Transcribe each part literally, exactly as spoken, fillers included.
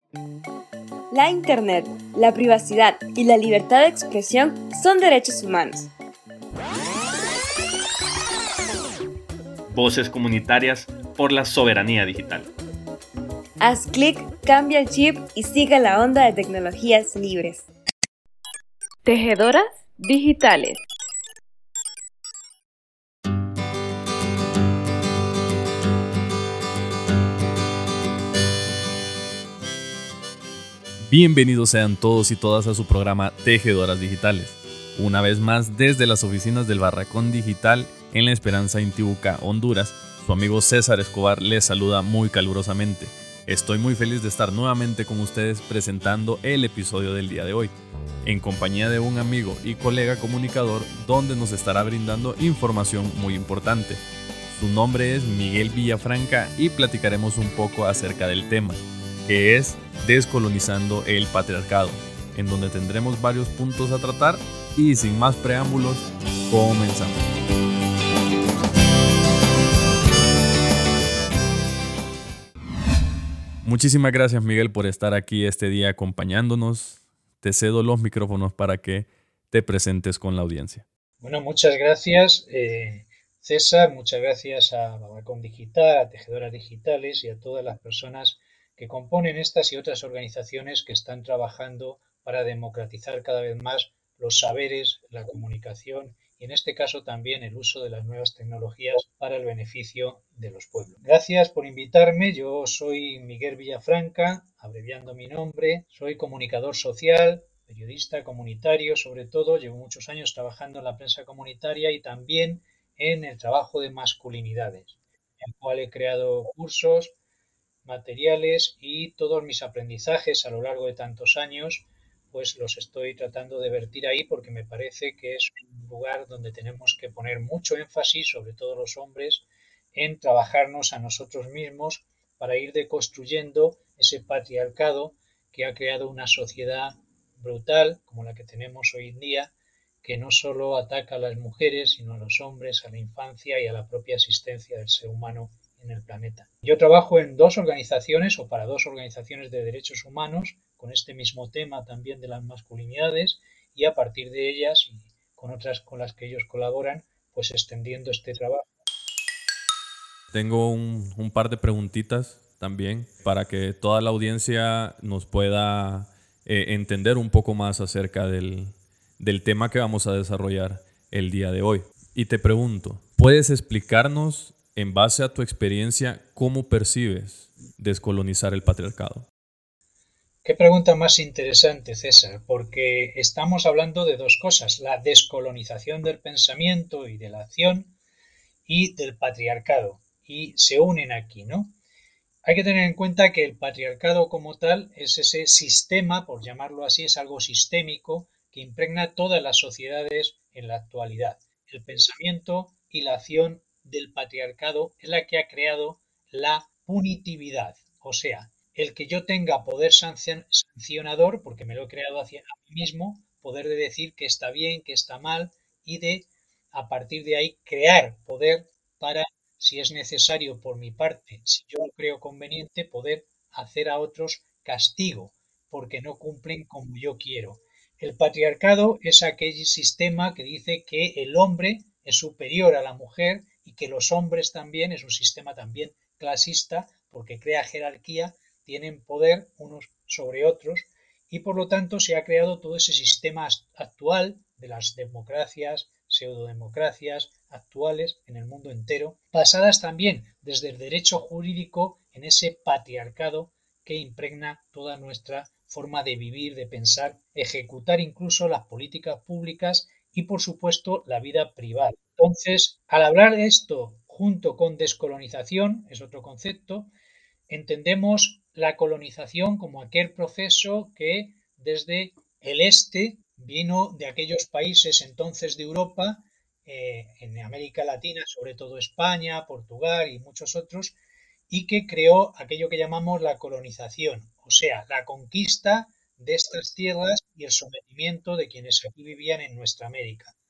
La Internet, la privacidad y la libertad de expresión son derechos humanos. Voces comunitarias por la soberanía digital. Haz clic, cambia el chip y siga la onda de tecnologías libres. Tejedoras digitales. Bienvenidos sean todos y todas a su programa Tejedoras Digitales. Una vez más desde las oficinas del Barracón Digital en La Esperanza, Intibucá, Honduras, su amigo César Escobar les saluda muy calurosamente. Estoy muy feliz de estar nuevamente con ustedes presentando el episodio del día de hoy, en compañía de un amigo y colega comunicador donde nos estará brindando información muy importante. Su nombre es Miguel Villafranca y platicaremos un poco acerca del tema, que es Descolonizando el Patriarcado, en donde tendremos varios puntos a tratar y sin más preámbulos, comenzamos. Muchísimas gracias, Miguel, por estar aquí este día acompañándonos. Te cedo los micrófonos para que te presentes con la audiencia. Bueno, muchas gracias, eh, César, muchas gracias a Barracón Digital, a Tejedoras Digitales y a todas las personas que componen estas y otras organizaciones que están trabajando para democratizar cada vez más los saberes, la comunicación y en este caso también el uso de las nuevas tecnologías para el beneficio de los pueblos. Gracias por invitarme. Yo soy Miguel Villafranca, abreviando mi nombre, soy comunicador social, periodista comunitario sobre todo, llevo muchos años trabajando en la prensa comunitaria y también en el trabajo de masculinidades, en el cual he creado cursos, materiales y todos mis aprendizajes a lo largo de tantos años pues los estoy tratando de vertir ahí porque me parece que es un lugar donde tenemos que poner mucho énfasis, sobre todo los hombres, en trabajarnos a nosotros mismos para ir deconstruyendo ese patriarcado que ha creado una sociedad brutal como la que tenemos hoy en día, que no solo ataca a las mujeres, sino a los hombres, a la infancia y a la propia existencia del ser humano en el planeta. Yo trabajo en dos organizaciones o para dos organizaciones de derechos humanos con este mismo tema también de las masculinidades y a partir de ellas y con otras con las que ellos colaboran, pues extendiendo este trabajo. Tengo un, un par de preguntitas también para que toda la audiencia nos pueda eh, entender un poco más acerca del, del tema que vamos a desarrollar el día de hoy. Y te pregunto, ¿puedes explicarnos en base a tu experiencia cómo percibes descolonizar el patriarcado? Qué pregunta más interesante, César, porque estamos hablando de dos cosas, la descolonización del pensamiento y de la acción y del patriarcado, y se unen aquí, ¿no? Hay que tener en cuenta que el patriarcado como tal es ese sistema, por llamarlo así, es algo sistémico que impregna todas las sociedades en la actualidad. El pensamiento y la acción del patriarcado es la que ha creado la punitividad, o sea, el que yo tenga poder sancionador, porque me lo he creado hacia a mí mismo, poder de decir que está bien, que está mal, y de, a partir de ahí, crear poder para, si es necesario por mi parte, si yo lo creo conveniente, poder hacer a otros castigo, porque no cumplen como yo quiero. El patriarcado es aquel sistema que dice que el hombre es superior a la mujer y que los hombres también, es un sistema también clasista, porque crea jerarquía, tienen poder unos sobre otros y por lo tanto se ha creado todo ese sistema actual de las democracias, pseudodemocracias actuales en el mundo entero, basadas también desde el derecho jurídico en ese patriarcado que impregna toda nuestra forma de vivir, de pensar, ejecutar incluso las políticas públicas y por supuesto la vida privada. Entonces, al hablar de esto junto con descolonización, es otro concepto, entendemos la colonización como aquel proceso que desde el este vino de aquellos países entonces de Europa, eh, en América Latina, sobre todo España, Portugal y muchos otros, y que creó aquello que llamamos la colonización, o sea, la conquista de estas tierras y el sometimiento de quienes aquí vivían en nuestra América.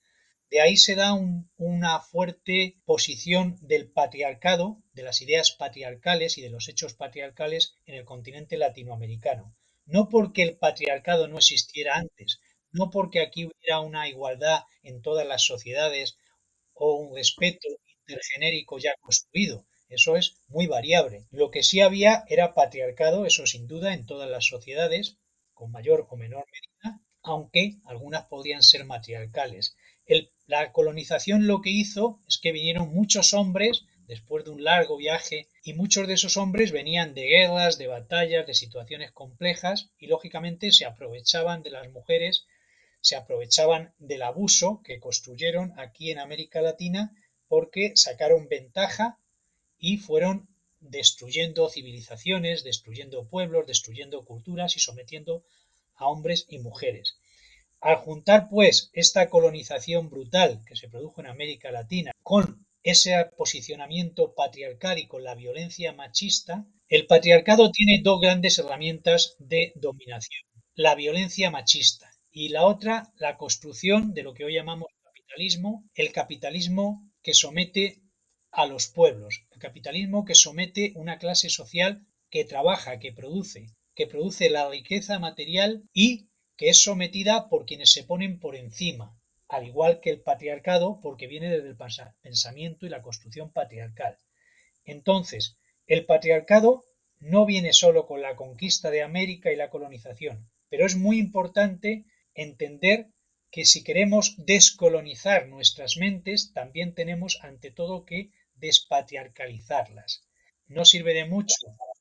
De ahí se da un, una fuerte posición del patriarcado, de las ideas patriarcales y de los hechos patriarcales en el continente latinoamericano. No porque el patriarcado no existiera antes, no porque aquí hubiera una igualdad en todas las sociedades o un respeto intergenérico ya construido. Eso es muy variable. Lo que sí había era patriarcado, eso sin duda, en todas las sociedades, con mayor o menor medida, aunque algunas podían ser matriarcales. El, la colonización lo que hizo es que vinieron muchos hombres después de un largo viaje y muchos de esos hombres venían de guerras, de batallas, de situaciones complejas y lógicamente se aprovechaban de las mujeres, se aprovechaban del abuso que construyeron aquí en América Latina porque sacaron ventaja y fueron destruyendo civilizaciones, destruyendo pueblos, destruyendo culturas y sometiendo a hombres y mujeres. Al juntar, pues, esta colonización brutal que se produjo en América Latina con ese posicionamiento patriarcal y con la violencia machista, el patriarcado tiene dos grandes herramientas de dominación. La violencia machista y la otra, la construcción de lo que hoy llamamos capitalismo, el capitalismo que somete a los pueblos, el capitalismo que somete una clase social que trabaja, que produce, que produce la riqueza material y que es sometida por quienes se ponen por encima, al igual que el patriarcado, porque viene desde el pensamiento y la construcción patriarcal. Entonces, el patriarcado no viene solo con la conquista de América y la colonización, pero es muy importante entender que si queremos descolonizar nuestras mentes, también tenemos ante todo que despatriarcalizarlas. No sirve de mucho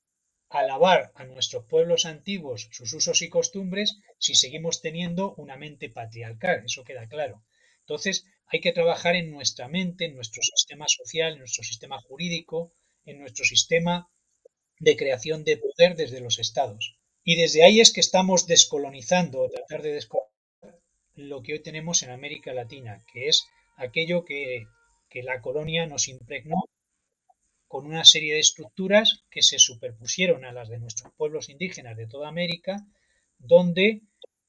alabar a nuestros pueblos antiguos sus usos y costumbres si seguimos teniendo una mente patriarcal, eso queda claro. Entonces hay que trabajar en nuestra mente, en nuestro sistema social, en nuestro sistema jurídico, en nuestro sistema de creación de poder desde los estados. Y desde ahí es que estamos descolonizando o tratar de descolonizar lo que hoy tenemos en América Latina, que es aquello que, que la colonia nos impregnó con una serie de estructuras que se superpusieron a las de nuestros pueblos indígenas de toda América, donde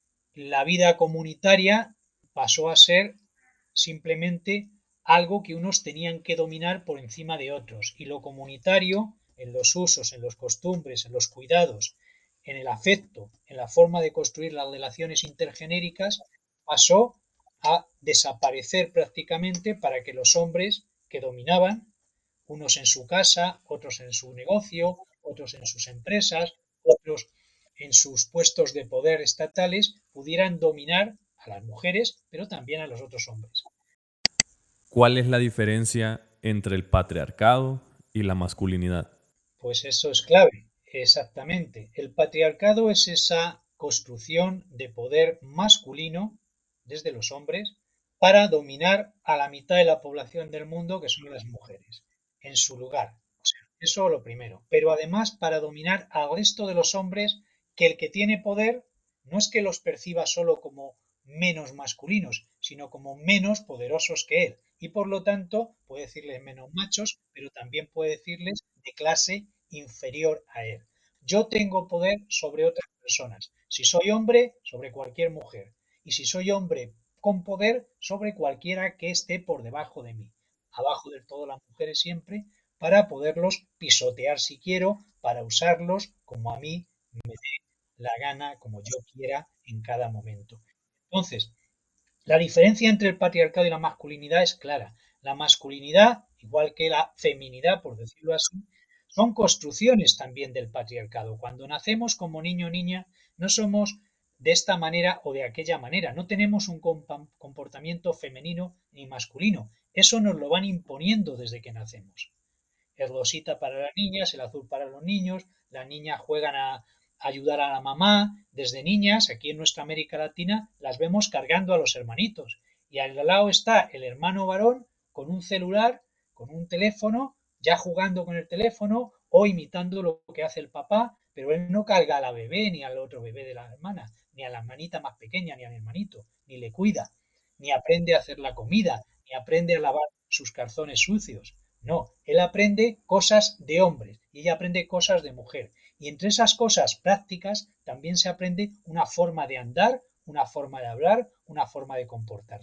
la vida comunitaria pasó a ser simplemente algo que unos tenían que dominar por encima de otros, y lo comunitario, en los usos, en los costumbres, en los cuidados, en el afecto, en la forma de construir las relaciones intergenéricas, pasó a desaparecer prácticamente para que los hombres que dominaban, unos en su casa, otros en su negocio, otros en sus empresas, otros en sus puestos de poder estatales, pudieran dominar a las mujeres, pero también a los otros hombres. ¿Cuál es la diferencia entre el patriarcado y la masculinidad? Pues eso es clave, exactamente. El patriarcado es esa construcción de poder masculino desde los hombres para dominar a la mitad de la población del mundo, que son las mujeres, en su lugar. O sea, eso lo primero. Pero además para dominar al resto de los hombres, que el que tiene poder no es que los perciba solo como menos masculinos, sino como menos poderosos que él. Y por lo tanto puede decirles menos machos, pero también puede decirles de clase inferior a él. Yo tengo poder sobre otras personas. Si soy hombre, sobre cualquier mujer. Y si soy hombre con poder, sobre cualquiera que esté por debajo de mí. Abajo del todo las mujeres siempre, para poderlos pisotear si quiero, para usarlos como a mí me dé la gana, como yo quiera en cada momento. Entonces, la diferencia entre el patriarcado y la masculinidad es clara. La masculinidad, igual que la feminidad, por decirlo así, son construcciones también del patriarcado. Cuando nacemos como niño o niña, no somos de esta manera o de aquella manera. No tenemos un comportamiento femenino ni masculino. Eso nos lo van imponiendo desde que nacemos. El rosita para las niñas, el azul para los niños, las niñas juegan a ayudar a la mamá. Desde niñas, aquí en nuestra América Latina, las vemos cargando a los hermanitos. Y al lado está el hermano varón con un celular, con un teléfono, ya jugando con el teléfono o imitando lo que hace el papá, pero él no carga a la bebé ni al otro bebé de la hermana, ni a la hermanita más pequeña, ni al hermanito, ni le cuida, ni aprende a hacer la comida, ni aprende a lavar sus calzones sucios. No, él aprende cosas de hombres y ella aprende cosas de mujer. Y entre esas cosas prácticas también se aprende una forma de andar, una forma de hablar, una forma de comportarse.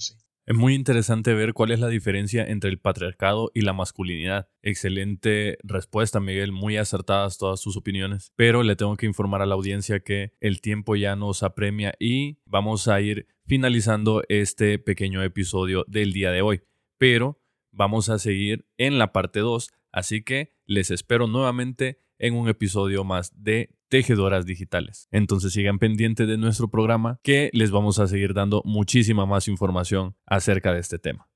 Es muy interesante ver cuál es la diferencia entre el patriarcado y la masculinidad. Excelente respuesta, Miguel, muy acertadas todas sus opiniones, pero le tengo que informar a la audiencia que el tiempo ya nos apremia y vamos a ir finalizando este pequeño episodio del día de hoy, pero vamos a seguir en la parte dos, así que les espero nuevamente en un episodio más de Tejedoras Digitales. Entonces sigan pendientes de nuestro programa que les vamos a seguir dando muchísima más información acerca de este tema.